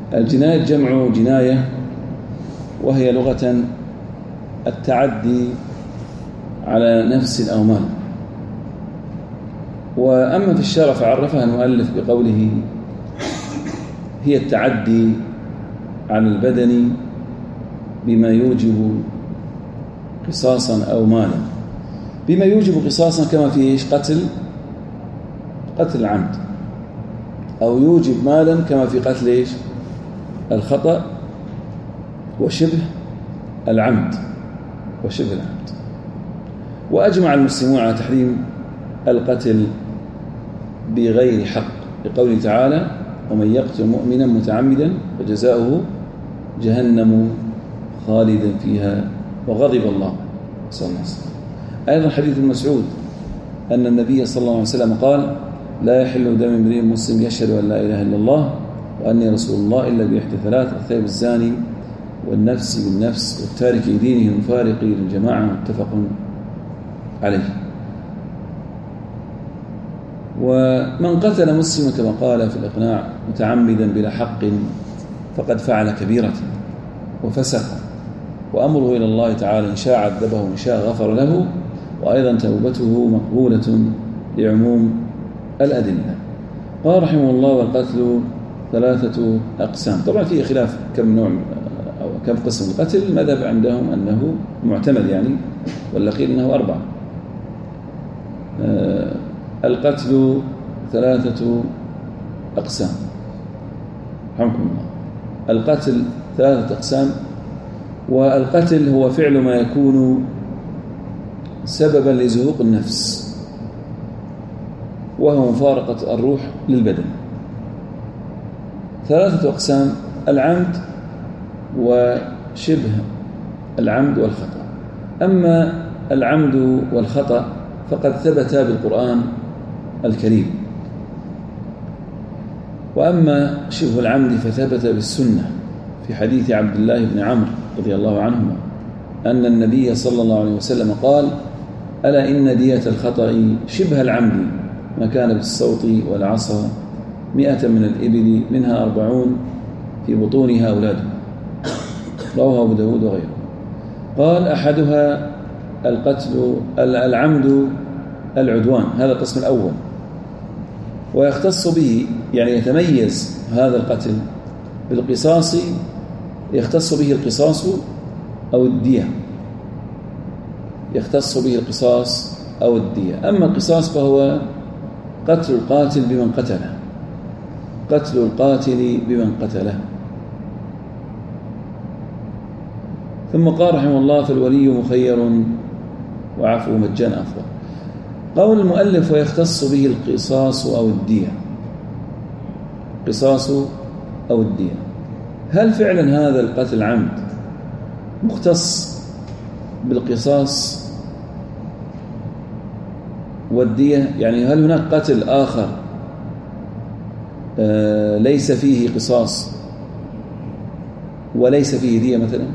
الجناية جمع جناية، وهي لغة التعدي على نفس أو مال. وأما في الشرع فعرفها المؤلف بقوله هي التعدي على البدن بما يوجب قصاصا أو مالا. بما يوجب قصاصا كما في قتل العمد، أو يوجب مالا كما في قتل الخطأ وشبه العمد. وأجمع المسلمون على تحريم القتل بغير حق، لقوله تعالى ومن يقتل مؤمنا متعمدا فجزاؤه جهنم خالدا فيها وغضب الله صلى الله عليه وسلم. أيضا حديث المسعود أن النبي صلى الله عليه وسلم قال لا يحل دم امرئ مسلم يشهد أن لا إله إلا الله وأني رسول الله إلا بإحدى ثلاث: الثيب الزاني والنفس بالنفس والتارك دينه المفارق للجماعة، متفق عليه. ومن قتل مسلما كما قال في الإقناع متعمدا بلا حق فقد فعل كبيرة وفسق، وأمره إلى الله تعالى إن شاء عذبه وإن شاء غفر له، وأيضا توبته مقبولة لعموم الأدلة. قال رحمه الله والقتل 3 أقسام. طبعا فيه خلاف كم نوع أو كم قسم القتل. المذهب عندهم أنه معتمد يعني، ولا قيل أنه 4. القتل 3 أقسام رحمكم الله. القتل 3 أقسام. والقتل هو فعل ما يكون سببا لزهوق النفس، وهو مفارقة الروح للبدن. 3 أقسام: العمد وشبه العمد والخطأ. أما العمد والخطأ فقد ثبتا بالقرآن الكريم، وأما شبه العمد فثبت بالسنة في حديث عبد الله بن عمرو رضي الله عنهما أن النبي صلى الله عليه وسلم قال ألا إن دية الخطأ شبه العمد ما كان بالصوت والعصا 100 من الإبل منها 40 في بطونها أولادها، رواه أبو داود وغيره. قال أحدها العمد العدوان، هذا القسم الأول، ويختص به يعني يتميز هذا القتل بالقصاص، يختص به القصاص أو الدية، يختص به القصاص أو الدية. أما القصاص فهو قتل القاتل بمن قتله، قتل القاتل بمن قتله. ثم قال رحمه الله فالولي مخير وعفو مجانا أفضل. قول المؤلف ويختص به القصاص أو الدية، قصاص أو الدية، هل فعلا هذا القتل عمد مختص بالقصاص والدية؟ يعني هل هناك قتل آخر ليس فيه قصاص وليس فيه دية مثلا؟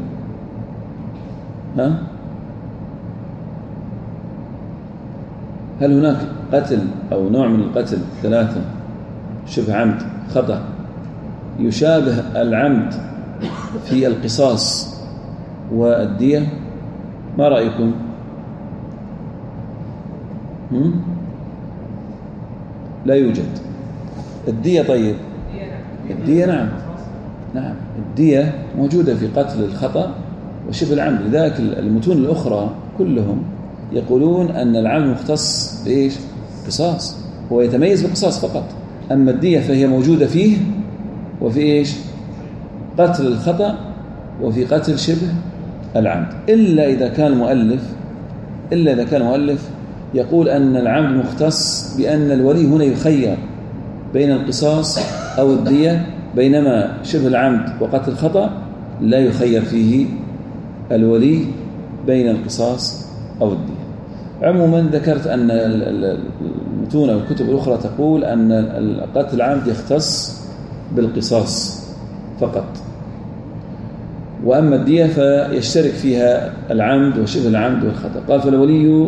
هل هناك قتل أو نوع من القتل 3 شبه عمد خطأ يشابه العمد في القصاص والدية؟ ما رأيكم؟ لا يوجد. الدية طيب، الدية نعم الدية موجودة في قتل الخطأ وشبه العمد. لذلك المتون الأخرى كلهم يقولون أن العمد مختص بإيش؟ قصاص، هو يتميز بالقصاص فقط. أما الدية فهي موجودة فيه وفي إيش؟ قتل الخطأ وفي قتل شبه العمد، إلا إذا كان المؤلف يقول أن العمد مختص بأن الولي هنا يخير بين القصاص أو الدية، بينما شبه العمد وقتل الخطأ لا يخير فيه الولي بين القصاص أو الدية. عموما ذكرت أن المتون والكتب الأخرى تقول أن قتل العمد يختص بالقصاص فقط، وأما الدية فيشترك فيها العمد وشبه العمد والخطأ. قال فالولي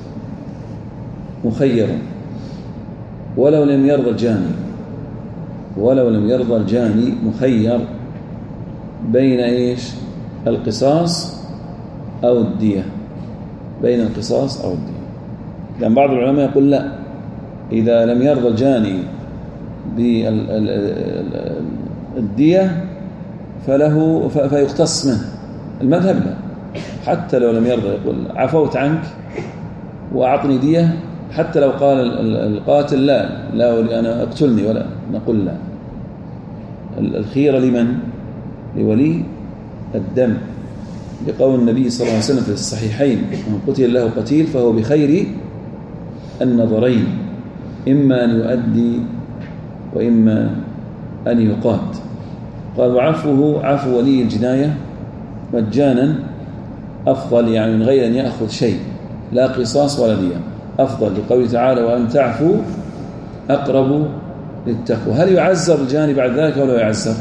مخير ولو لم يرضى الجاني. ولو لم يرضى الجاني مخير بين إيش؟ القصاص أو الدية، بين القصاص أو الدية. لأن بعض العلماء يقول لا، إذا لم يرضى الجاني بالدية فيقتص منه. المذهب لا، حتى لو لم يرضى يقول عفوت عنك وأعطني دية، حتى لو قال القاتل لا أنا اقتلني، ولا نقول لا. الخيرة لمن؟ لولي الدم، لقول النبي صلى الله عليه وسلم في الصحيحين: من قتل له قتيل فهو بخير النظرين، إما أن يؤدي وإما أن يقات. قال: وعفوه عفو ولي الجناية مجانا أفضل، يعني من غير أن يأخذ شيء، لا قصاص ولا دية، أفضل، لقوله تعالى: وأن تعفوا أقرب للتقوى. هل يعزر الجاني بعد ذلك أو لا يعزر؟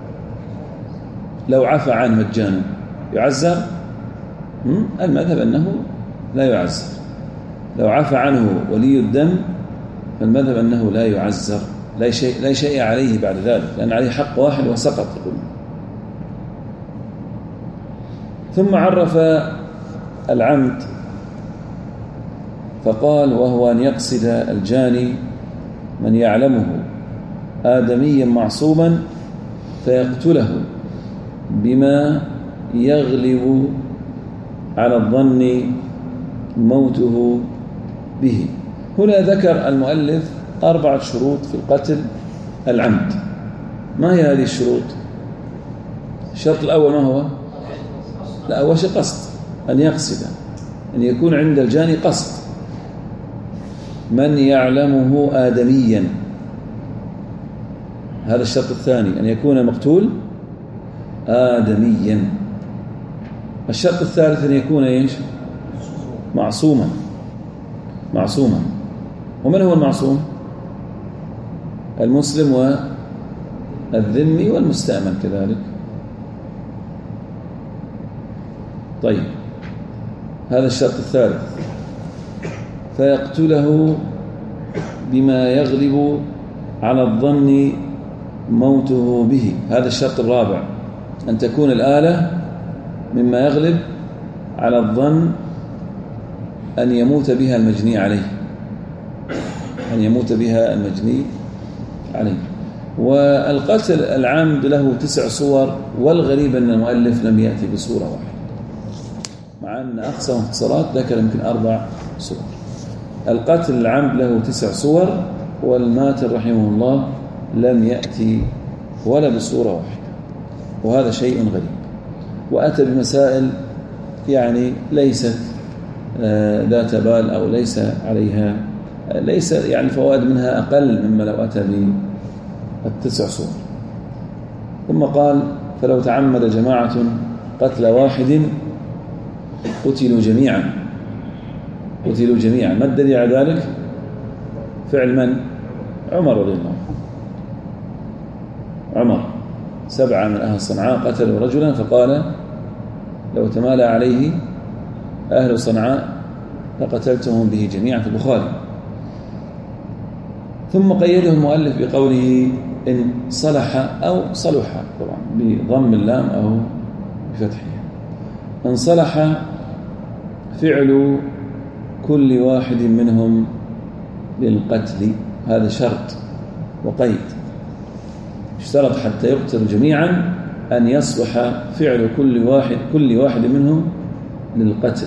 لو عفى عنه مجانا يعزر؟ المذهب أنه لا يعزر. لو عفى عنه ولي الدم فالمذهب أنه لا يعزر، لا شيء عليه بعد ذلك، لأن عليه حق واحد وسقط. ثم عرف العمد فقال: وهو أن يقصد الجاني من يعلمه آدميا معصوما فيقتله بما يغلب على الظن موته به. هنا ذكر المؤلف 4 شروط في القتل العمد. ما هي هذه الشروط؟ الشرط الأول ما هو؟ لا، أول شيء قصد، أن يقصد، أن يكون عند الجاني قصد من يعلمه آدميا. هذا الشرط الثاني، أن يكون المقتول آدميا. الشرط الثالث أن يكون إيش؟ معصوما. ومن هو المعصوم؟ المسلم والذمي والمستأمن كذلك. طيب، هذا الشرط الثالث. فيقتله بما يغلب على الظن موته به. هذا الشرط الرابع، أن تكون الآلة مما يغلب على الظن أن يموت بها المجني عليه، والقتل العمد له 9 صور، والغريب أن المؤلف لم يأتي بصورة واحدة، مع أن أقصى مختصرات ذكر يمكن 4 صور. القتل العمد له 9 صور، والماتر رحمه الله لم يأتي ولا بصورة واحدة، وهذا شيء غريب. وأتى بمسائل يعني ليست ذات بال، أو ليس عليها يعني الفوائد منها أقل مما لو أتى ب9 صور. ثم قال: فلو تعمد جماعة قتل واحد قتلوا جميعا. ما الدليل على ذلك؟ فعل من؟ عمر رضي الله عنه. عمر 7 من أهل صنعاء قتلوا رجلا، فقال: لو تمالى عليه أهل صنعاء لقتلتهم به جميعا، في البخاري. ثم قيده المؤلف بقوله: إن صلح أو صلح، طبعا بضم اللام أو بفتحها. إن صلح فعل كل واحد منهم للقتل. هذا شرط وقيد، اشترط حتى يقتل جميعا أن يصلح فعل كل واحد منهم للقتل.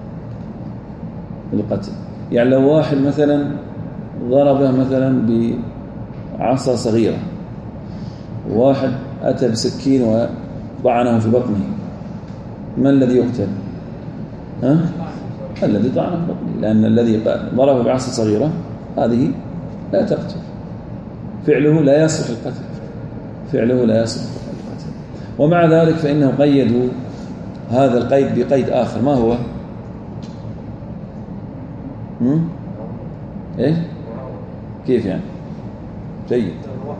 يعني لو واحد مثلا ضربه مثلا بعصا صغيرة، وواحد أتى بسكين وطعنه في بطنه، ما الذي يقتل؟ الذي طعنه في بطنه، لأن الذي ضربه بعصا صغيرة هذه لا تقتل، فعله لا يصلح القتل. ومع ذلك فإنه قيدوا هذا القيد بقيد آخر. ما هو؟ إيه؟ كيف يعني؟ جيد،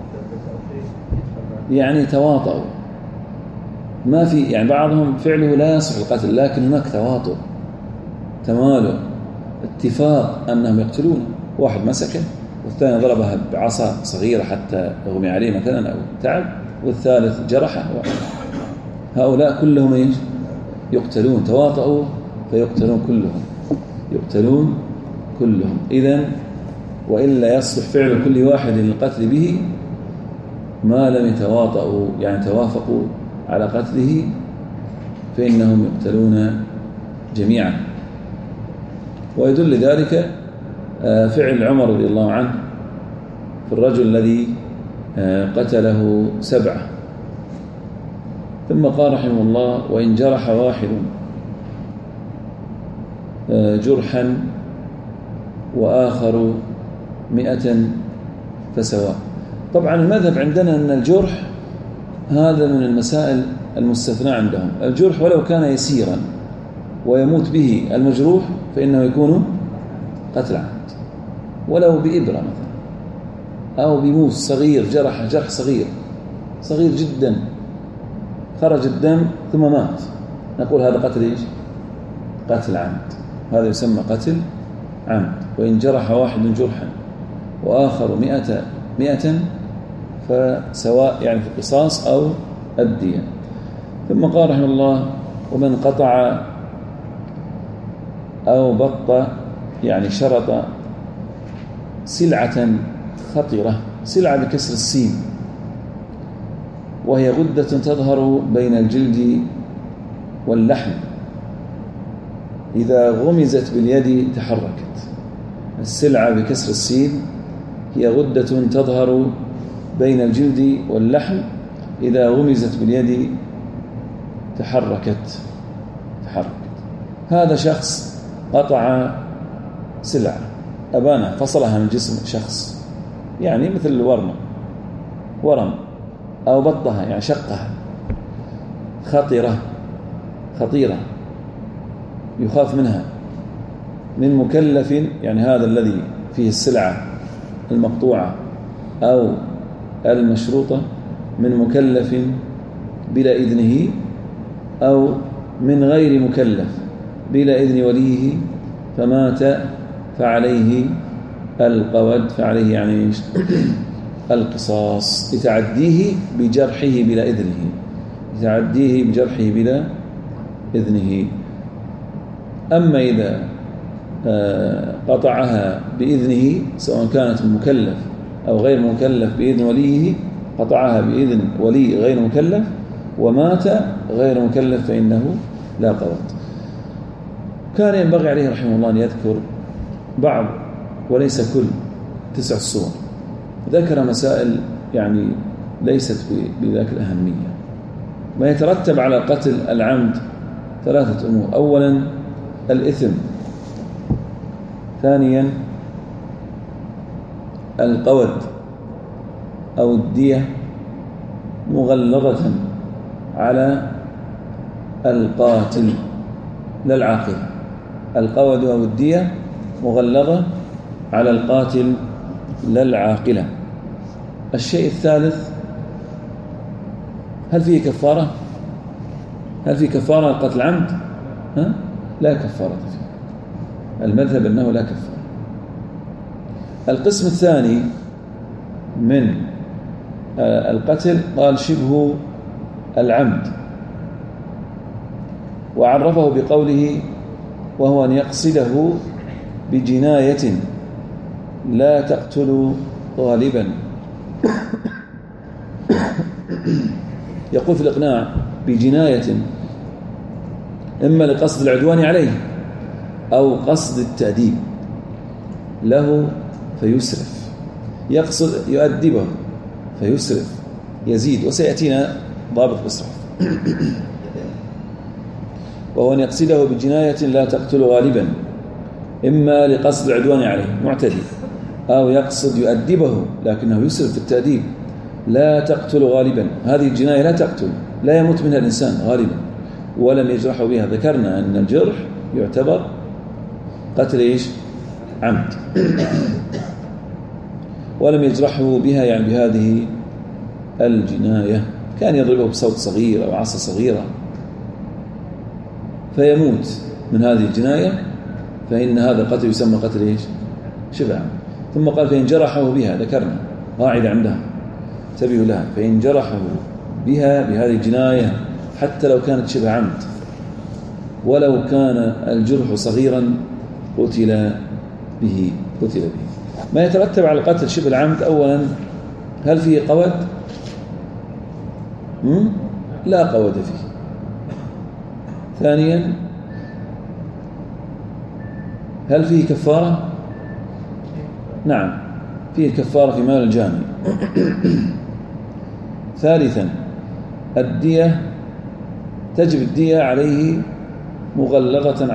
يعني تواطؤوا، ما في يعني بعضهم فعله لا يصلح القتل، لكن هناك تواطؤ، تمالؤ، اتفاق أنهم يقتلون. واحد مسكه والثاني ضربها بعصا صغيرة حتى يغمي عليه مثلا أو تعب، والثالث جرحه. هؤلاء كلهم إيش؟ يقتلون، تواطؤوا فيقتلون كلهم، يقتلون كلهم. إذن وإلا يصلح فعل كل واحد للقتل به ما لم يتواطؤوا، يعني توافقوا على قتله، فإنهم يقتلون جميعا. ويدل ذلك فعل عمر رضي الله عنه في الرجل الذي قتله 7. ثم قال رحمه الله: وإن جرح واحد جرحا وآخر 100 فسواء. طبعا المذهب عندنا أن الجرح هذا من المسائل المستثنى عندهم. الجرح ولو كان يسيرا ويموت به المجروح فإنه يكون قتل عمد، ولو بإبرة مثلا أو بموس صغير، جرح صغير جدا، خرج الدم ثم مات، نقول هذا قتل إيش؟ قتل عمد، هذا يسمى قتل عمد. وإن جرح واحد جرحا وآخر 100 فسواء، يعني في القصاص أو الدية. ثم قال رحمه الله: ومن قطع أو بط، يعني شرط سلعة خطرة، سلعة بكسر السين، وهي غدة تظهر بين الجلد واللحم، إذا غمزت باليد تحركت. السلعة بكسر السين هي غدة تظهر بين الجلد واللحم، إذا غمزت باليد تحركت. هذا شخص قطع سلعة، أبانة، فصلها من جسم شخص، يعني مثل ورم، أو بطها يعني شقها، خطيرة يخاف منها، من مكلف، يعني هذا الذي فيه السلعة المقطوعة أو المشروطة، من مكلف بلا إذنه، أو من غير مكلف بلا إذن وليه، فمات فعليه القود، فعليه يعني القصاص، لتعديه بجرحه بلا إذنه. أما إذا قطعها بإذنه، سواء كانت مكلف أو غير مكلف بإذن وليه، قطعها بإذن ولي غير مكلف ومات غير مكلف فإنه لا قود. كان ينبغي عليه رحمه الله أن يذكر بعض وليس كل 9 الصور. ذكر مسائل يعني ليست بذاك الأهمية. ما يترتب على قتل العمد 3 أمور: أولا الإثم، ثانيا القود أو الدية مغلظة على القاتل لا العاقل. القود أو الدية مغلظة على القاتل لا العاقلة. الشيء الثالث: هل فيه كفارة؟ قتل عمد؟ لا كفارة فيه، المذهب أنه لا كفارة. القسم الثاني من القتل قال شبه العمد، وعرفه بقوله: وهو أن يقصده بجناية لا تقتل غالبا. يقول في الإقناع: بجناية، إما لقصد العدوان عليه أو قصد التأديب له فيسرف، يقصد يؤدبه فيسرف يزيد، وسيأتينا ضابط الإسراف. وهو أن يقصده بجناية لا تقتل غالبا، إما لقصد العدوان عليه معتدي، أو يقصد يؤدبه لكنه يسرف في التأديب، لا تقتل غالبا. هذه الجناية لا تقتل، لا يموت منها الإنسان غالبا، ولم يجرحوا بها. ذكرنا أن الجرح يعتبر قتل عمد، ولم يجرحوا بها يعني بهذه الجناية. كان يضربه بصوت صغير أو عصا صغيرة فيموت من هذه الجناية، فإن هذا القتل يسمى قتل شبه عمد. ثم قال فإن جرحه بها، ذكرنا قاعدة عندها انتبهوا لها، فإن جرحه بها بهذه الجناية حتى لو كانت شبه عمد ولو كان الجرح صغيرا قتل به. ما يترتب على القتل شبه العمد: أولا هل فيه قود؟ لا قود فيه. ثانيا هل فيه كفارة؟ نعم فيه كفارة في مال الجاني. ثالثا الدية، تجب الدية عليه مغلظة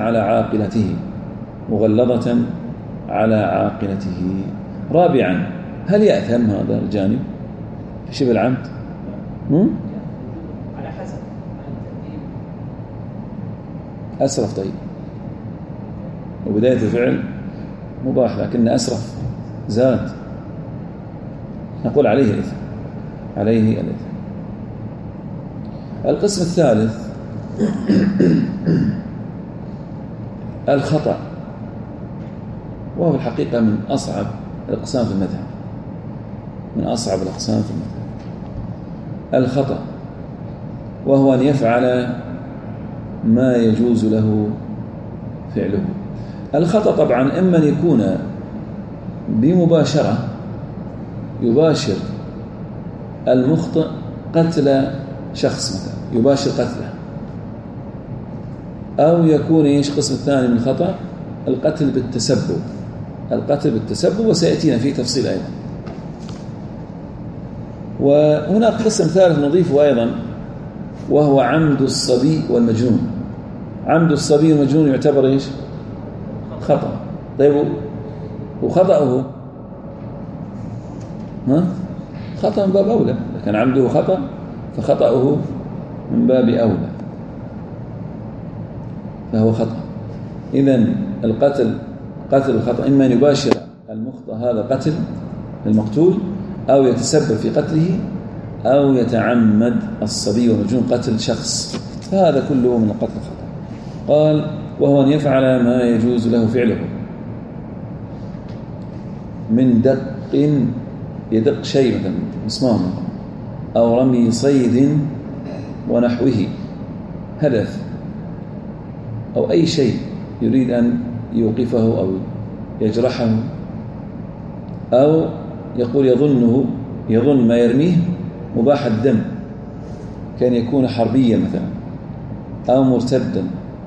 على عاقلته. رابعا هل يأثم هذا الجاني في شبه العمد؟ على حسب أسرف. طيب وبداية الفعل مباح لكن أسرف زاد، نقول عليه الإثم. القسم الثالث الخطأ، وهو في الحقيقة من أصعب الأقسام في المذهب. الخطأ وهو أن يفعل ما يجوز له فعله. الخطأ طبعا إما أن يكون بمباشرة يباشر المخطئ قتل شخص مثلا، يباشر قتله، أو يكون قسم الثاني من الخطأ القتل بالتسبب، وسيأتينا فيه تفصيل أيضا. وهناك قسم ثالث نضيفه أيضا، وهو عمد الصبي والمجنون. عمد الصبي والمجنون يعتبر خطأ. طيب وخطأه خطأ من باب أولى، لكن عمده خطأ فخطأه من باب أولى، فهو خطأ. إذن قتل الخطأ إما أن يباشر المخطئ هذا قتل المقتول، أو يتسبب في قتله، أو يتعمد الصبي والمجنون قتل شخص، فهذا كله من القتل الخطأ. قال وهو أن يفعل ما يجوز له فعله من يدق شيء مثلا مسمار أو رمي صيد ونحوه، هدف أو أي شيء يريد أن يوقفه أو يجرحه، أو يقول يظن ما يرميه مباح الدم، كان يكون حربيا مثلا أو مرتدا،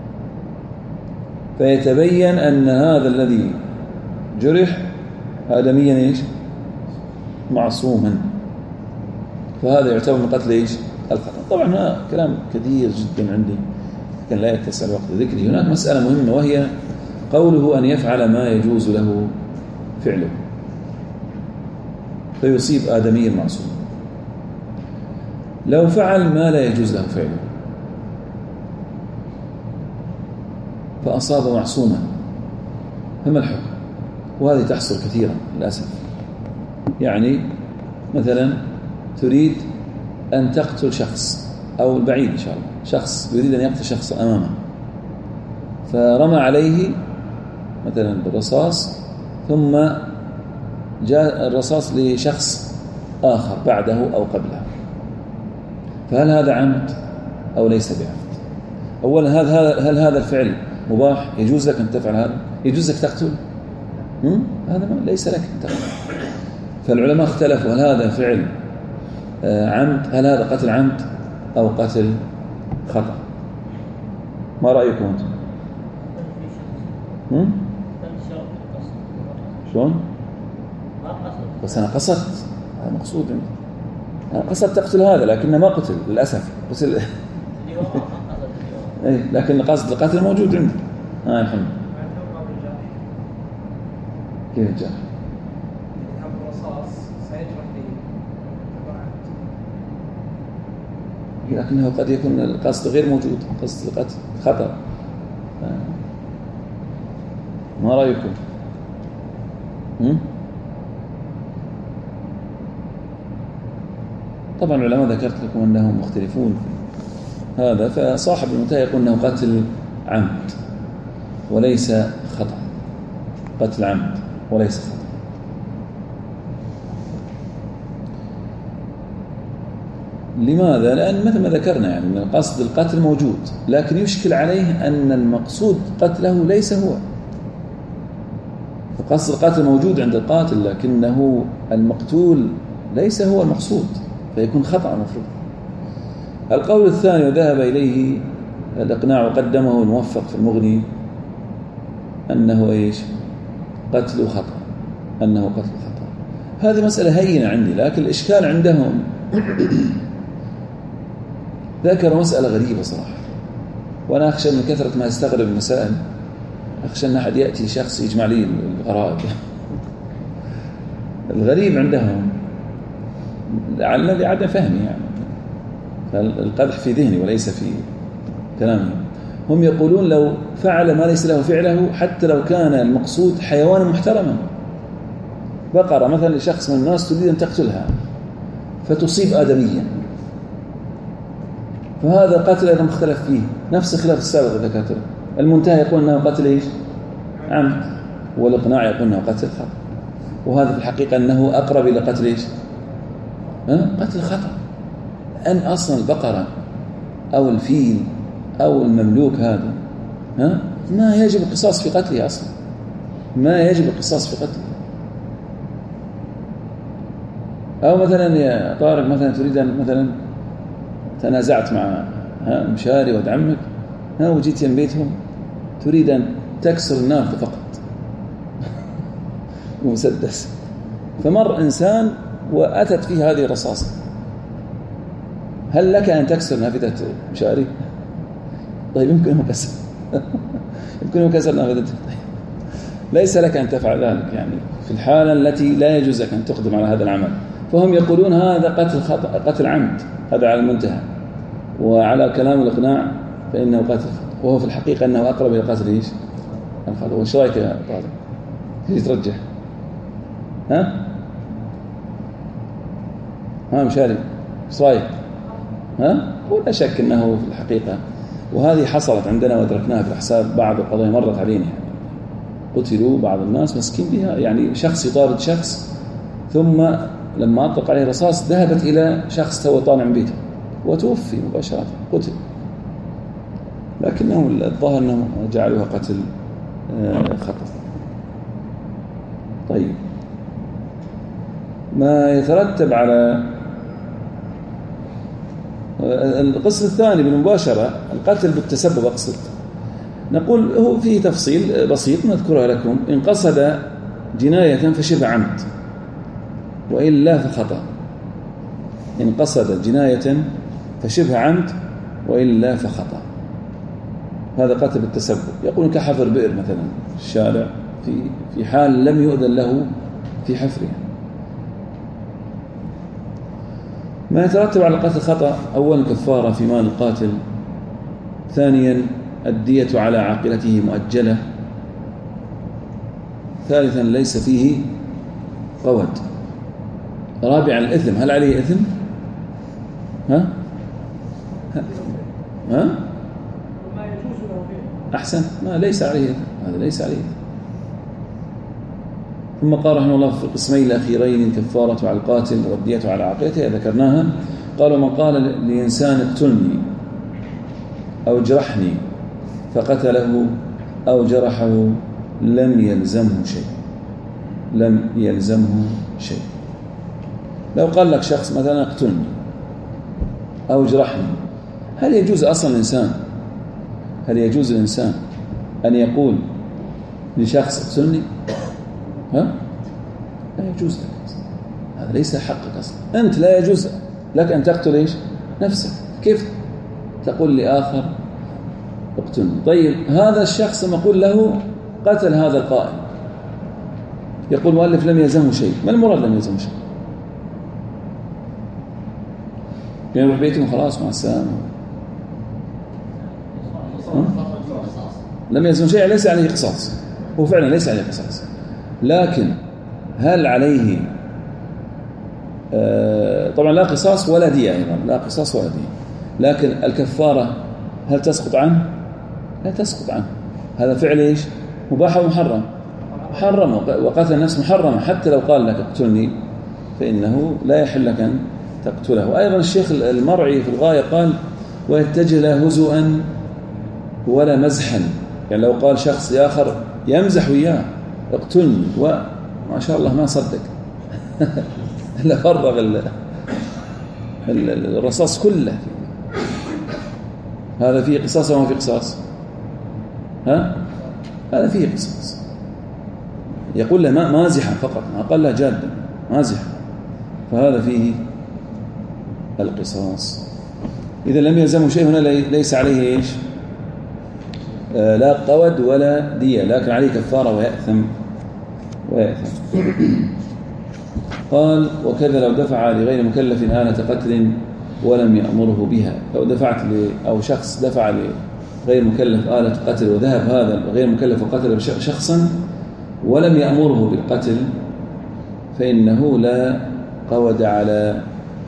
فيتبين أن هذا الذي جرح آدميا معصوما، فهذا يعتبر من قتل الخطأ. طبعا هنا كلام كثير جدا عندي لكن لا يتسع الوقت لذكره. هناك مسألة مهمة وهي قوله أن يفعل ما يجوز له فعله فيصيب آدميا معصوما. لو فعل ما لا يجوز له فعله فأصاب معصوما فما الحكم؟ وهذه تحصل كثيرا للأسف. يعني مثلا تريد أن تقتل شخص، أو البعيد إن شاء الله، شخص يريد أن يقتل شخص أمامه، فرمى عليه مثلا بالرصاص، ثم جاء الرصاص لشخص آخر بعده أو قبله، فهل هذا عمد أو ليس بعمد؟ أولا هل هذا الفعل مباح؟ يجوز لك أن تفعل هذا؟ يجوز لك تقتل؟ هذا ليس لك أن تفعل. فالعلماء اختلفوا هل هذا فعل عمد، هل هذا قتل عمد أو قتل خطأ؟ ما رأيكم أنتم؟ شلون؟ بس أنا قصدت، هذا مقصود عندي، أنا قصدت تقتل هذا لكنه ما قتل للأسف، قتل لكن قصد القتل موجود عندي. الحمد. كيف الجرح؟ لكنه قد يكون القصد غير موجود، قصد القتل خطأ. ما رأيكم؟ طبعا العلماء ذكرت لكم أنهم مختلفون في هذا، فصاحب المنتهى يقول أنه قتل عمد وليس خطأ، قتل عمد وليس خطأ. لماذا؟ لأن مثل ما ذكرنا يعني من قصد القتل موجود، لكن يشكل عليه أن المقصود قتله ليس هو. فقصد القتل موجود عند القاتل، لكنه المقتول ليس هو المقصود، فيكون خطأ مفروض. القول الثاني وذهب إليه الإقناع وقدمه الموفق في المغني أنه إيش؟ قتل خطأ، أنه قتل خطأ. هذه مسألة هينة عندي، لكن الإشكال عندهم ذكروا مسألة غريبة صراحة، وأنا أخشى من كثرة ما استغرب المسائل، أخشى أن أحد يأتي شخص يجمع لي الغرائب. الغريب عندهم لعل لعدم فهمي يعني، فالقدح في ذهني وليس في كلامهم. هم يقولون لو فعل ما ليس له فعله، حتى لو كان المقصود حيوانا محترما، بقرة مثلا لشخص من الناس تريد أن تقتلها فتصيب آدميا، فهذا قتل أيضا مختلف فيه، نفس خلاف السابق ذكرته. المنتهى يقول أنه قتل إيش؟ عمد، والإقناع يقول أنه قتل خطأ، وهذا في الحقيقة أنه أقرب إلى قتل إيش؟ قتل خطأ. أن أصلا البقرة أو الفيل أو المملوك هذا ما يجب القصاص في قتله أصلا، ما يجب القصاص في قتله. أو مثلا يا طارق مثلا تريد أن مثلا تنازعت مع مشاري ولد عمك وجيت يم بيتهم تريد أن تكسر النافذة فقط ومسدس، فمر إنسان وأتت فيه هذه الرصاصة، هل لك أن تكسر نافذة مشاري؟ طيب يمكنه كسر يمكنه كسر نافذته، ليس لك أن تفعل ذلك يعني في الحالة التي لا يجوز لك أن تقدم على هذا العمل. فهم يقولون هذا قتل خطأ، قتل عمد، هذا على المنتهى، وعلى كلام الإقناع فإنه قتل خطأ، وهو في الحقيقة أنه أقرب إلى قتل إيش؟ الخطأ. وإيش رأيك يا طارق؟ كيف ترجح؟ مشاري إيش رأيك؟ ولا شك أنه في الحقيقة، وهذه حصلت عندنا وأدركناها في الحساب، بعض القضايا مرت علينا يعني قتلوا بعض الناس مسكين بها، يعني شخص يطارد شخص ثم لما أطلق عليه رصاص ذهبت إلى شخص تو طالع من بيته وتوفي مباشرة، قتل، لكنهم الظاهر أنهم جعلوها قتل خطأ. طيب ما يترتب على القسم الثاني بالمباشرة القتل بالتسبب، أقصد نقول هو فيه تفصيل بسيط نذكرها لكم. إن قصد جناية فشبه عمد وإلا فخطأ. إن قصد جناية فشبه عمد وإلا فخطأ، هذا قتل بالتسبب. يقول كحفر بئر مثلا في الشارع في حال لم يؤذن له في حفره. ما يترتب على القتل خطأ: أولا كفارة في مال القاتل، ثانيا الدية على عاقلته مؤجلة، ثالثا ليس فيه قود، رابعا الإثم. هل عليه إثم؟ أحسن، ما ليس عليه إثم، هذا ليس عليه إثم. ثم قال رحمه الله في القسمين الأخيرين كفارة على القاتل والدية على عاقلته ذكرناها. قال من قال لإنسان اقتلني أو اجرحني فقتله أو جرحه لم يلزمه شيء، لم يلزمه شيء. لو قال لك شخص مثلا اقتلني أو اجرحني، هل يجوز أصلا الإنسان، هل يجوز الإنسان أن يقول لشخص اقتلني؟ لا يجوز لك، هذا ليس حقك أصلا. أنت لا يجوز لك أن تقتل إيش؟ نفسك. كيف تقول لآخر اقتلني؟ طيب هذا الشخص نقول له قتل هذا القائل، يقول مؤلف لم يلزمه شيء. ما المراد لم يلزمه شيء؟ يروح بيته وخلاص مع السلامة. لم يلزمه شيء، ليس عليه قصاص، هو فعلا ليس عليه قصاص، لكن هل عليه طبعا لا قصاص ولا دية أيضا، لا قصاص ولا دية، لكن الكفارة هل تسقط عنه؟ لا تسقط عنه. هذا فعل إيش؟ مباح ومحرم. محرم، وقتل النفس محرم، حتى لو قال لك اقتلني فإنه لا يحل لك أن تقتله. وأيضا الشيخ المرعي في الغاية قال ويتجه له هزؤا ولا مزحا، يعني لو قال شخص آخر يمزح وياه اقتلني، وما شاء الله ما صدق إلا فرغ الرصاص كله. هذا فيه قصاص أو ما فيه قصاص؟ هذا فيه قصاص. يقول له مازحا فقط، ما قال له جادا، مازحا، فهذا فيه القصاص. إذا لم يلزمه شيء هنا ليس عليه إيش؟ لا قود ولا دية، لكن عليه كفارة ويأثم. قال وكذا لو دفع لغير مكلف آلة قتل ولم يأمره بها. لو دفعت أو شخص دفع لغير مكلف آلة قتل وذهب هذا غير مكلف وقتل شخصا ولم يأمره بالقتل فإنه لا قود على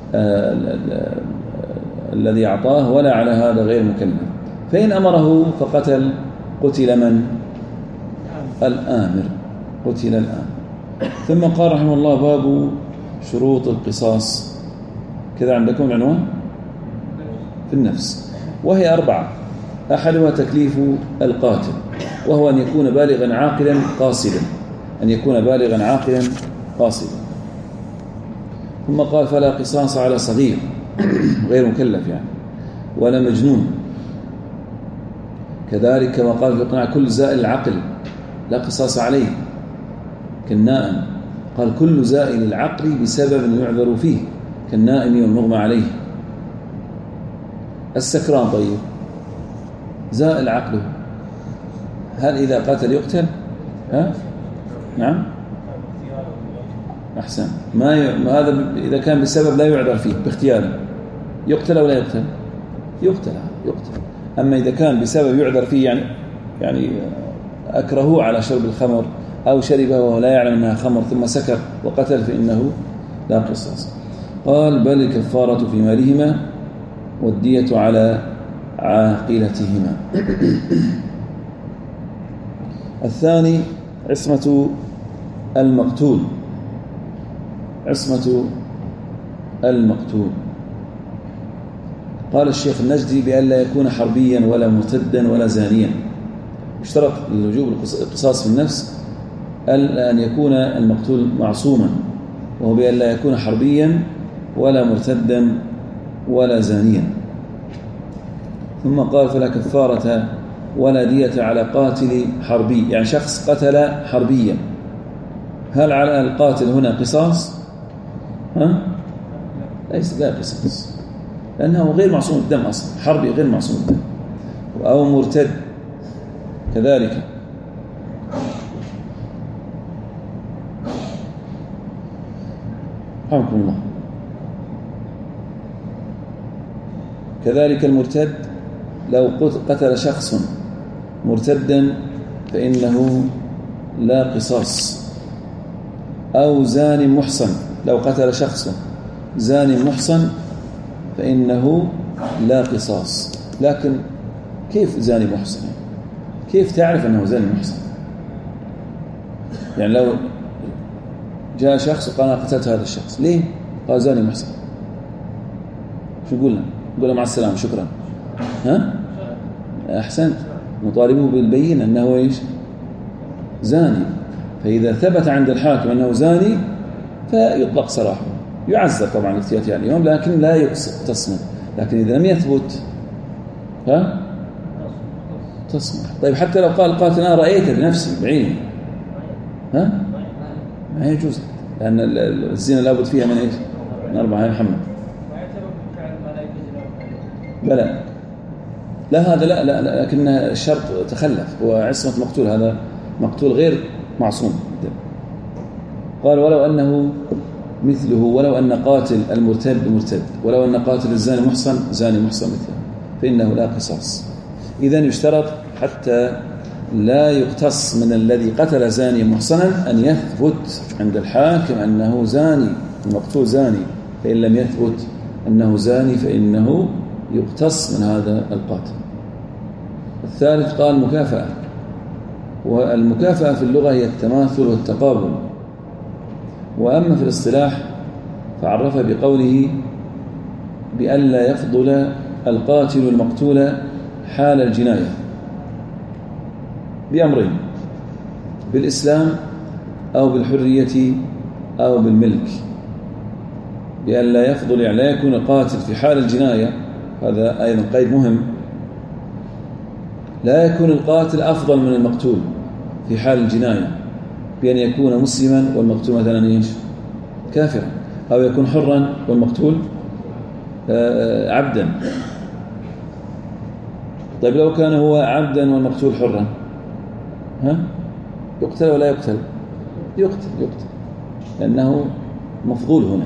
الذي أعطاه ولا على هذا غير مكلف. فإن أمره فقتل قتل من؟ الآمر، قتل الآمر. ثم قال رحمه الله باب شروط القصاص. كذا عندكم العنوان في النفس، وهي 4. أحدها تكليف القاتل، وهو أن يكون بالغا عاقلا قاصدا، أن يكون بالغا عاقلا قاصدا. ثم قال فلا قصاص على صغير غير مكلف يعني ولا مجنون. كذلك كما قال في الإقناع كل زائل العقل لا قصاص عليه كالنائم. قال كل زائل العقل بسبب يعذر فيه كالنائم والمغمى عليه. السكران طيب زائل عقله، هل إذا قتل يقتل؟ نعم أحسن. هذا إذا كان بسبب لا يعذر فيه باختياره يقتل أو لا يقتل؟ يقتل. أما إذا كان بسبب يعذر فيه يعني أكرهوه على شرب الخمر أو شربه وهو لا يعلم أنها خمر ثم سكر وقتل فإنه لا قصاص. قال بل الكفارة في مالهما والدية على عاقلتهما. الثاني عصمة المقتول. عصمة المقتول قال الشيخ النجدي بأن لا يكون حربيا ولا مرتدا ولا زانيا. اشترط لوجوب القصاص في النفس أن يكون المقتول معصوما، وهو بأن لا يكون حربيا ولا مرتدا ولا زانيا. ثم قال فلا كفارة ولا دية على قاتل حربي، يعني شخص قتل حربيا، هل على القاتل هنا قصاص؟ ليس لا قصاص، لأنه غير معصوم الدم أصلا، حربي غير معصوم الدم. أو مرتد كذلك. رحمكم الله. كذلك المرتد لو قتل شخص مرتدا فإنه لا قصاص. أو زاني محصن، لو قتل شخص زاني محصن فإنه لا قصاص. لكن كيف زاني محصن؟ كيف تعرف أنه زاني محصن؟ يعني لو جاء شخص وقال أنا قتلت هذا الشخص، ليه؟ قال زاني محصن. شو نقول له؟ نقول له مع السلامة شكرا. أحسنت. نطالبه بالبينة أنه إيش؟ زاني. فإذا ثبت عند الحاكم أنه زاني فيطلق سراحه، يعذر طبعا الافتيات يعني اليوم، لكن لا تصمت. لكن إذا لم يثبت تصمت. طيب حتى لو قال القاتل أنا رأيته بنفسي بعيني ما يجوز، لأن الزنا لابد فيها من إيش؟ من 4 يا محمد. بلى لا هذا لا لكن الشرط تخلف، هو عصمة مقتول، هذا مقتول غير معصوم. قال ولو أنه مثله، ولو أن قاتل المرتد مرتد، ولو أن قاتل الزاني محصن زاني محصن مثله فإنه لا قصاص. إذن يشترط حتى لا يقتص من الذي قتل زاني محصنا أن يثبت عند الحاكم أنه زاني، المقتول زاني. فإن لم يثبت أنه زاني فإنه يقتص من هذا القاتل. الثالث قال مكافأة، والمكافأة في اللغة هي التماثل والتقابل، وأما في الاصطلاح فعرفها بقوله بألا يفضل القاتل المقتول حال الجناية بأمرين: بالإسلام أو بالحرية أو بالملك. بألا يفضل، يعني لا يكون القاتل في حال الجناية، هذا أيضا قيد مهم، لا يكون القاتل أفضل من المقتول في حال الجناية بأن يكون مسلما والمقتول مثلا إيش؟ كافرا، أو يكون حرا والمقتول عبدا. طيب لو كان هو عبدا والمقتول حرا، يقتل ولا يقتل؟ يقتل لأنه مفضول هنا.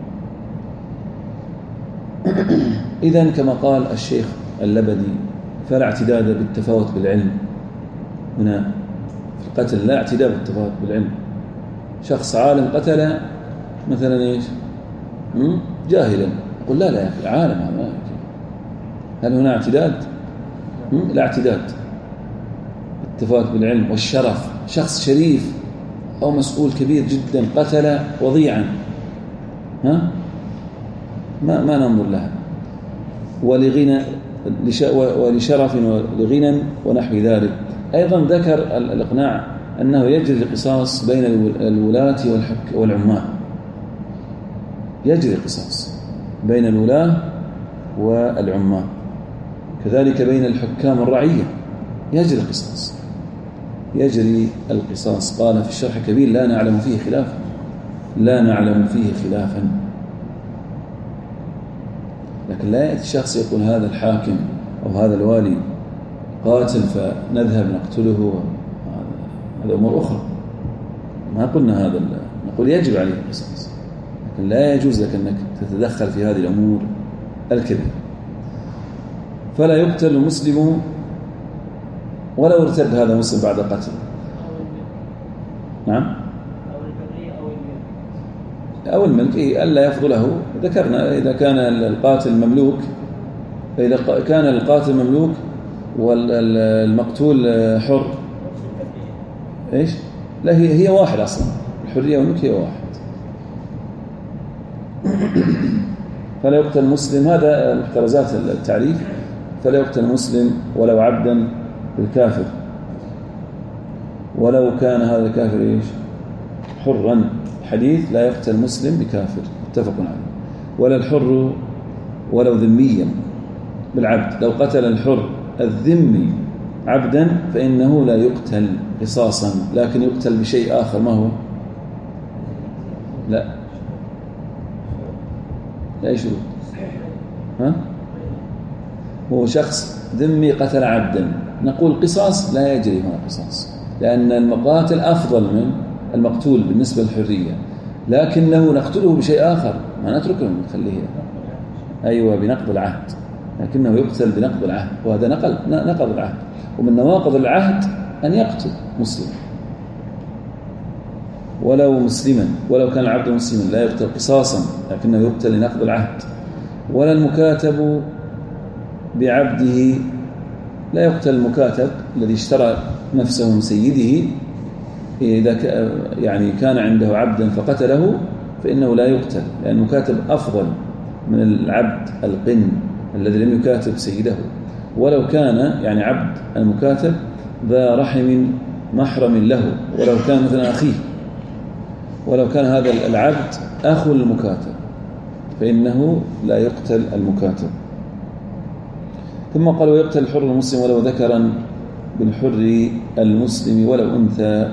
إذن كما قال الشيخ اللبدي: فلا اعتداد بالتفاوت بالعلم. هنا في القتل لا اعتداد بالتفاوت بالعلم. شخص عالم قتل مثلا إيش؟ جاهلا، يقول لا يا أخي عالم هذا. هل هنا اعتداد؟ لا اعتداد. التفاوت بالعلم والشرف، شخص شريف أو مسؤول كبير جدا قتل وضيعا، ما ننظر لها. ولغنى ولشرف ولغنى ونحو ذلك. أيضا ذكر الإقناع أنه يجري القصاص بين الولاة والعمال، يجري القصاص بين الولاة والعمال، كذلك بين الحكام والرعية يجري القصاص. قال في الشرح الكبير: لا نعلم فيه خلافا. لكن لا يأتي شخص يقول هذا الحاكم أو هذا الوالي قاتل فنذهب نقتله، هذا أمور أخرى. ما قلنا هذا، نقول يجب عليه القصاص، لكن لا يجوز لك أنك تتدخل في هذه الأمور الكبيرة. فلا يقتل المسلم ولو ارتد هذا مسلم بعد قتل. نعم، أو الملك ألا يفضله. ذكرنا إذا كان القاتل مملوك، إذا كان القاتل مملوك والمقتول حر، إيش؟ لا، هي واحد أصلا، الحرية والملك هي واحد. فلا يقتل المسلم، هذا محترزات التعريف. فلا يقتل المسلم ولو عبدا بالكافر، ولو كان هذا الكافر إيش؟ حرا. حديث: لا يقتل المسلم بكافر، متفق عليه. ولا الحر ولو ذميا بالعبد. لو قتل الحر الذمي عبدا فإنه لا يقتل قصاصا، لكن يقتل بشيء آخر. ما هو؟ لا شروط. هو شخص ذمي قتل عبدا، نقول قصاص لا يجري هنا قصاص، لأن المقاتل أفضل من المقتول بالنسبة للحرية، لكنه نقتله بشيء آخر، ما نتركه نخليه. أيوة، بنقض العهد، لكنه يقتل بنقض العهد، وهذا نقض العهد. ومن نواقض العهد أن يقتل مسلم ولو كان العبد مسلما لا يقتل قصاصا، لكنه يقتل لنقض العهد. ولا المكاتب بعبده، لا يقتل المكاتب الذي اشترى نفسه من سيده، إذا يعني كان عنده عبدا فقتله فإنه لا يقتل، لأن المكاتب أفضل من العبد القن الذي لم يكاتب سيده. ولو كان يعني عبد المكاتب ذا رحم محرم له، ولو كان مثلا أخيه، ولو كان هذا العبد أخو المكاتب فإنه لا يقتل المكاتب. ثم قال: ويقتل الحر المسلم ولو ذكرا بالحر المسلم ولو أنثى.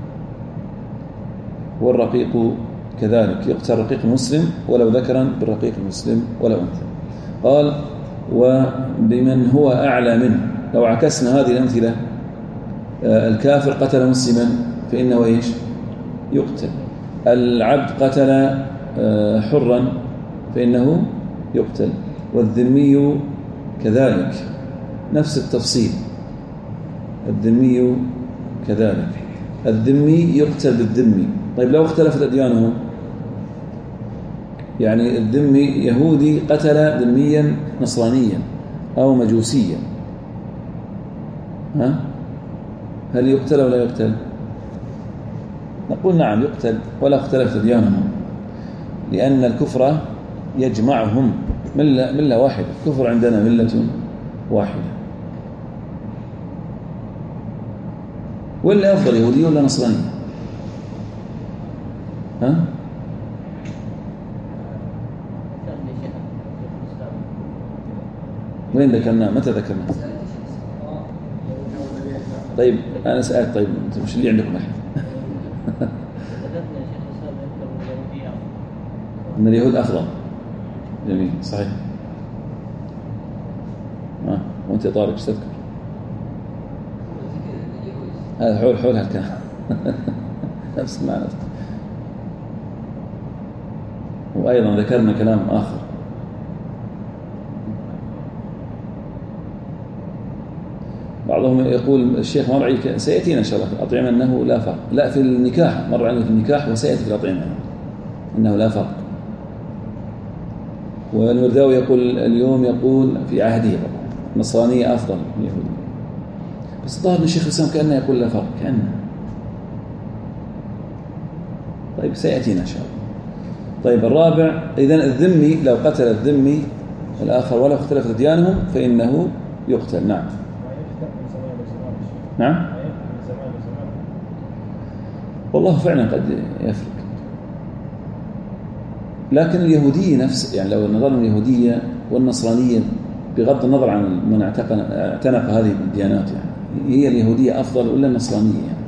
والرقيق كذلك، يقتل الرقيق المسلم ولو ذكرا بالرقيق المسلم ولو أنثى. قال: وبمن هو أعلى منه. لو عكسنا هذه الأمثلة، الكافر قتل مسلما فإنه إيش؟ يقتل. العبد قتل حرا فإنه يقتل. والذمي كذلك نفس التفصيل، الذمي كذلك، الذمي يقتل بالذمي. طيب لو اختلفت أديانهم، يعني الذمي يهودي قتل ذميا نصرانيا أو مجوسيا، هل يقتل ولا يقتل؟ نقول نعم يقتل ولا اختلفت أديانهم، لأن الكفر يجمعهم ملة واحدة. كفر عندنا ملة واحدة. ولا أفضل يهودية ولا نصرانية؟ ها؟ وين ذكرنا؟ متى ذكرنا؟ طيب أنا سألت. طيب مش اللي عندكم أحد؟ أن اليهود أفضل. جميل صحيح. وأنت طارق ايش تذكر؟ هذا حول هالكلام. نفس المعنى. وأيضا ذكرنا كلام آخر. بعضهم يقول الشيخ مرعي سيأتينا إن شاء الله في الأطعمة أنه لا فرق. لا في النكاح مر علينا في النكاح وسيأتي في الأطعمة أنه لا فرق. والمرداوي يقول اليوم يقول في عهده النصرانية أفضل من اليهودية. بس الظاهر من الشيخ الإسلام كأنه يقول لا فرق كأنه. طيب سيأتينا إن شاء الله. طيب الرابع إذن الذمي لو قتل الذمي الآخر ولو اختلفت ديانهم فإنه يقتل. نعم نعم. والله فعلا قد يفرق. لكن اليهودية نفس يعني لو نظرنا اليهودية والنصرانية بغض النظر عن من اعتنق هذه الديانات يعني هي اليهودية أفضل ولا النصرانية يعني؟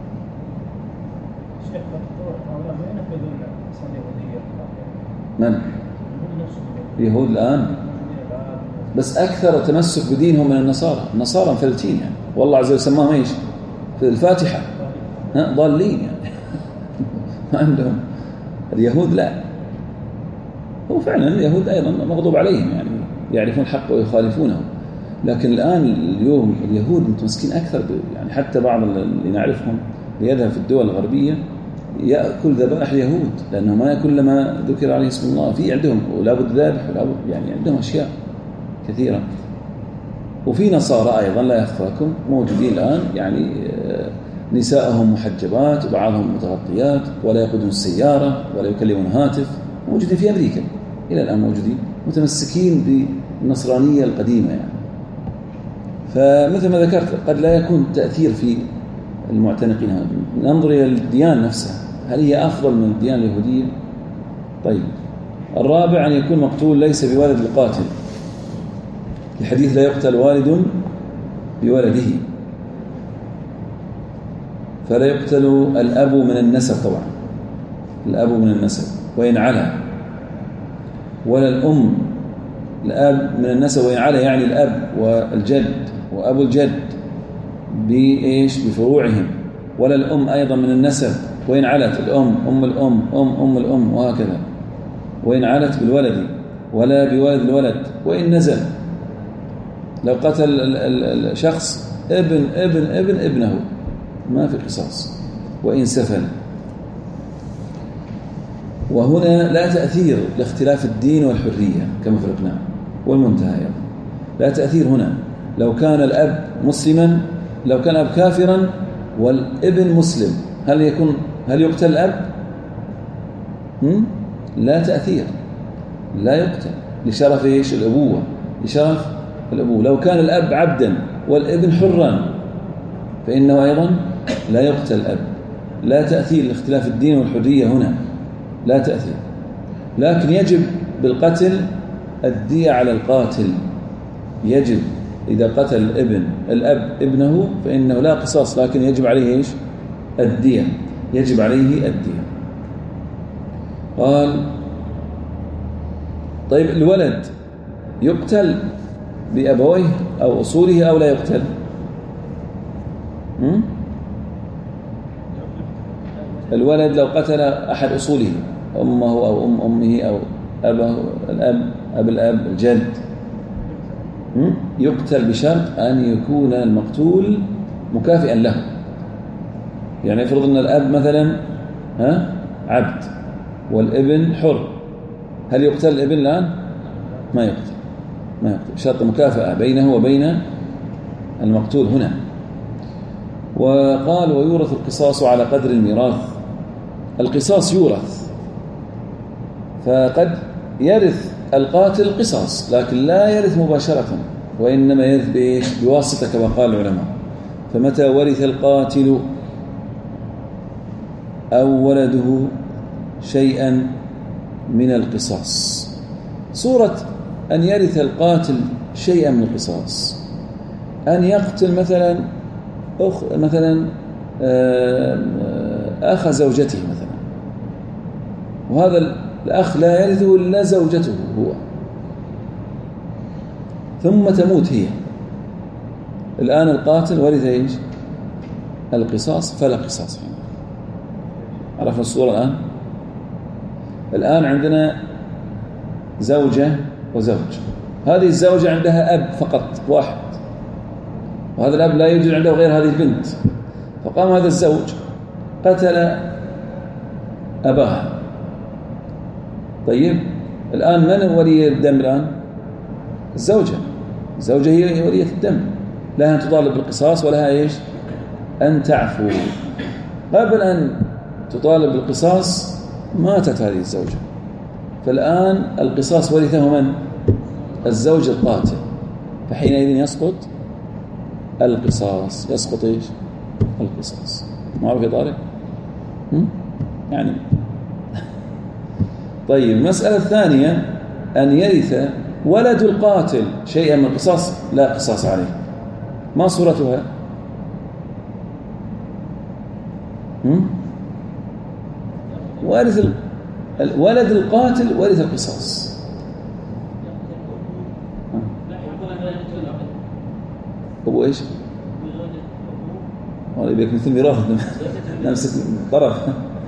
من؟ اليهود الآن بس أكثر تمسك بدينهم من النصارى مفلتين يعني. والله عز وجل سماهم إيش في الفاتحة؟ ضالين يعني. ما عندهم. اليهود لا. هو فعلا اليهود أيضا مغضوب عليهم يعني يعرفون الحق ويخالفونه. لكن الآن اليوم اليهود متمسكين أكثر يعني حتى بعض اللي نعرفهم يذهب في الدول الغربية يأكل ذبائح اليهود لأنه ما يأكل لما ذكر عليه اسم الله. في عندهم ولا بد ذابح ولا بد يعني عندهم أشياء كثيرة. وفي نصارى أيضا لا يخفاكم موجودين الآن يعني نساءهم محجبات وبعضهم متغطيات ولا يقودون السيارة ولا يكلمون هاتف. موجودين في أمريكا إلى الآن موجودين متمسكين بالنصرانية القديمة يعني. فمثل ما ذكرت قد لا يكون تأثير في المعتنقين هذا. ننظر إلى الديانة نفسها هل هي أفضل من الديانة اليهودية؟ طيب الرابع أن يكون مقتول ليس بوالد القاتل الحديث لا يقتل والد بولده. فلا يقتل الأب من النسب طبعا الأب من النسب وإن علا ولا الأم الأب من النسب وإن علا يعني الأب والجد وأبو الجد بإيش بفروعهم. ولا الأم أيضا من النسب وإن علت الأم أم الأم أم الأم وهكذا وإن علت بالولد ولا بولد الولد. وإن نزل لو قتل الشخص ابن ابنه ما في قصاص. وإن سفل. وهنا لا تأثير لاختلاف الدين والحرية كما فرقنا والمنتهى أيضا لا تأثير هنا. لو كان الأب مسلما لو كان الأب كافرا والابن مسلم هل يقتل الأب؟ لا تأثير لا يقتل لشرف إيش الأبوة لشرف الأبوة. لو كان الأب عبدا والابن حرا فإنه أيضا لا يقتل الأب. لا تأثير لاختلاف الدين والحرية هنا لا تأثير. لكن يجب بالقتل الدية على القاتل. يجب إذا قتل الأب ابنه فإنه لا قصاص لكن يجب عليه إيش الدية يجب عليه الدية. قال طيب الولد يقتل بأبويه أو أصوله أو لا يقتل؟ الولد لو قتل أحد أصوله أمه أو أمه أو أبه الأب الجد يقتل بشرط أن يكون المقتول مكافئا له. يعني يفرض أن الأب مثلا عبد والابن حر هل يقتل الابن الآن؟ ما يقتل بشرط مكافأة بينه وبين المقتول هنا. وقال ويورث القصاص على قدر الميراث. القصاص يورث فقد يرث القاتل قصاص، لكن لا يرث مباشرة، وإنما يرث بواسطة كما قال العلماء. فمتى ورث القاتل أو ولده شيئا من القصاص. صورة أن يرث القاتل شيئا من القصاص: أن يقتل مثلا أخ زوجته مثلا، وهذا الأخ لا يرثه إلا زوجته هو، ثم تموت هي. الآن القاتل ورث إيش؟ القصاص، فلا قصاص هنا. عرفنا الصورة الآن عندنا زوجة وزوج. هذه الزوجة عندها أب فقط واحد، وهذا الأب لا يوجد عنده غير هذه البنت، فقام هذا الزوج قتل أباها. طيب الآن من ولي الدم الآن؟ الزوجة هي ولية الدم، لها أن تطالب بالقصاص ولها إيش؟ أن تعفو. قبل أن تطالب بالقصاص ماتت هذه الزوجة، فالآن القصاص ورثه من؟ الزوج القاتل، فحينئذ يسقط القصاص. يسقط إيش؟ القصاص. معروف يا طارق؟ يعني طيب المسألة الثانية: أن يرث ولد القاتل شيئا من القصاص لا قصاص عليه. ما صورتها؟ وارث ولد القاتل ورث القصاص. أبو إيش؟ والله يبيك مثل ميراث نمسك طرف.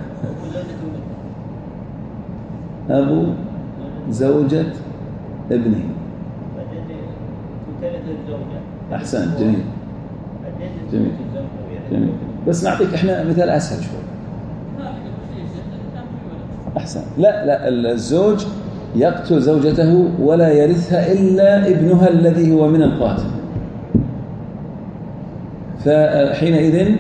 أبو زوجة ابنه. أحسن، جميل. بس نعطيك إحنا مثال أسهل شوي. أحسن. لا الزوج يقتل زوجته ولا يرثها إلا ابنها الذي هو من القاتل، فحينئذ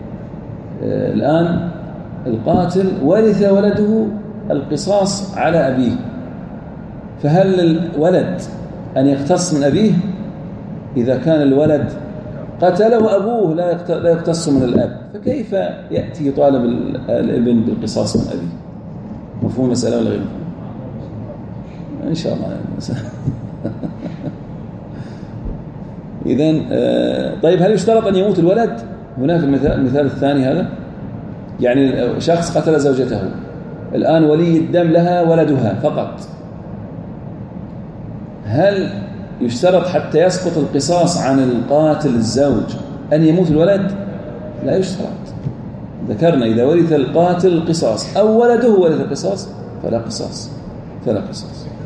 الآن القاتل ورث ولده القصاص على أبيه، فهل الولد أن يقتص من أبيه؟ إذا كان الولد قتله أبوه لا يقتص من الأب، فكيف يأتي يطالب الابن بالقصاص من أبيه؟ مفهوم المسألة ولا غير مفهوم؟ إن شاء الله. إذن طيب هل يشترط أن يموت الولد هنا في المثال الثاني هذا؟ يعني شخص قتل زوجته، الآن ولي الدم لها ولدها فقط، هل يشترط حتى يسقط القصاص عن القاتل الزوج أن يموت الولد؟ لا يشترط. ذكرنا إذا ورث القاتل القصاص أو ولده ورث القصاص فلا قصاص.